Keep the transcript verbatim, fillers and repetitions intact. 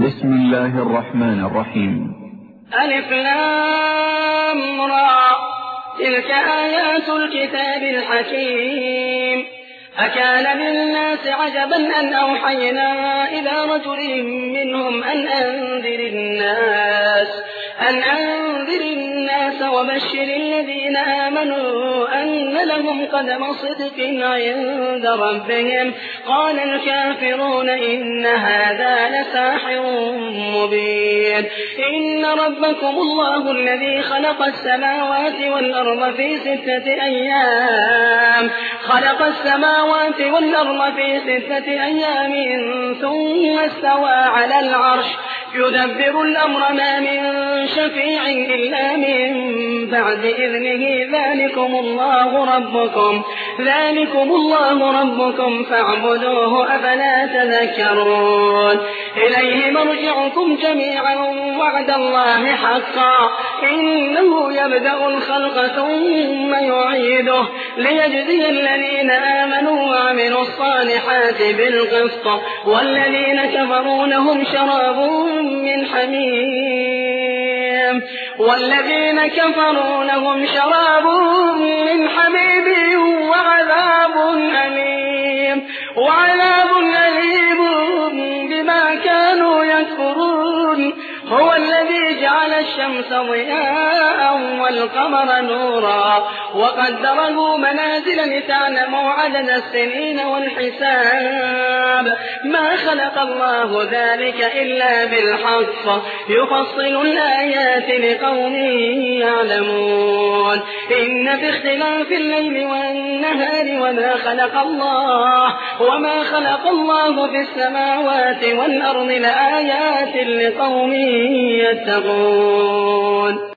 بسم الله الرحمن الرحيم. ألف لام را، تلك آيات الكتاب الحكيم. أكان للناس عجبا أن أوحينا إلى رجل منهم أن أنذر الناس أن أنذر الناس وبشر الذين آمنوا أن لهم قدم صدق عند ربهم. قال الكافرون إن هذا لساحر مبين. إن ربكم الله الذي خلق السماوات والأرض في ستة أيام خلق السماوات والأرض في ستة أيام ثم استوى على العرش يدبر الأمر ما من شفيع إلا من بعد إذنه. ذلكم الله ربكم ذلكم الله ربكم فاعبدوه أفلا تذكرون. إليه مرجعكم جميعا وعد الله حقا إنه يبدأ الخلق ثم يعيده ليجزي الذين آمنوا وعملوا الصالحات بالقسط والذين كفروا لهم شراب من حميم والذين كفروا لهم شراب من حميم وعذاب أليم وعذاب أليم بما كانوا يكفرون. هو الذي جعل الشمس ضياء والقمر نورا وقدره منازل لتعلموا عدد السنين والحساب. ما خلق الله ذلك إلا بالحق يفصل الآيات لقوم يعلمون. إن في اختلاف الليل والنهار وما خلق الله وما خلق الله في السماوات والأرض لآيات لقوم يتقون.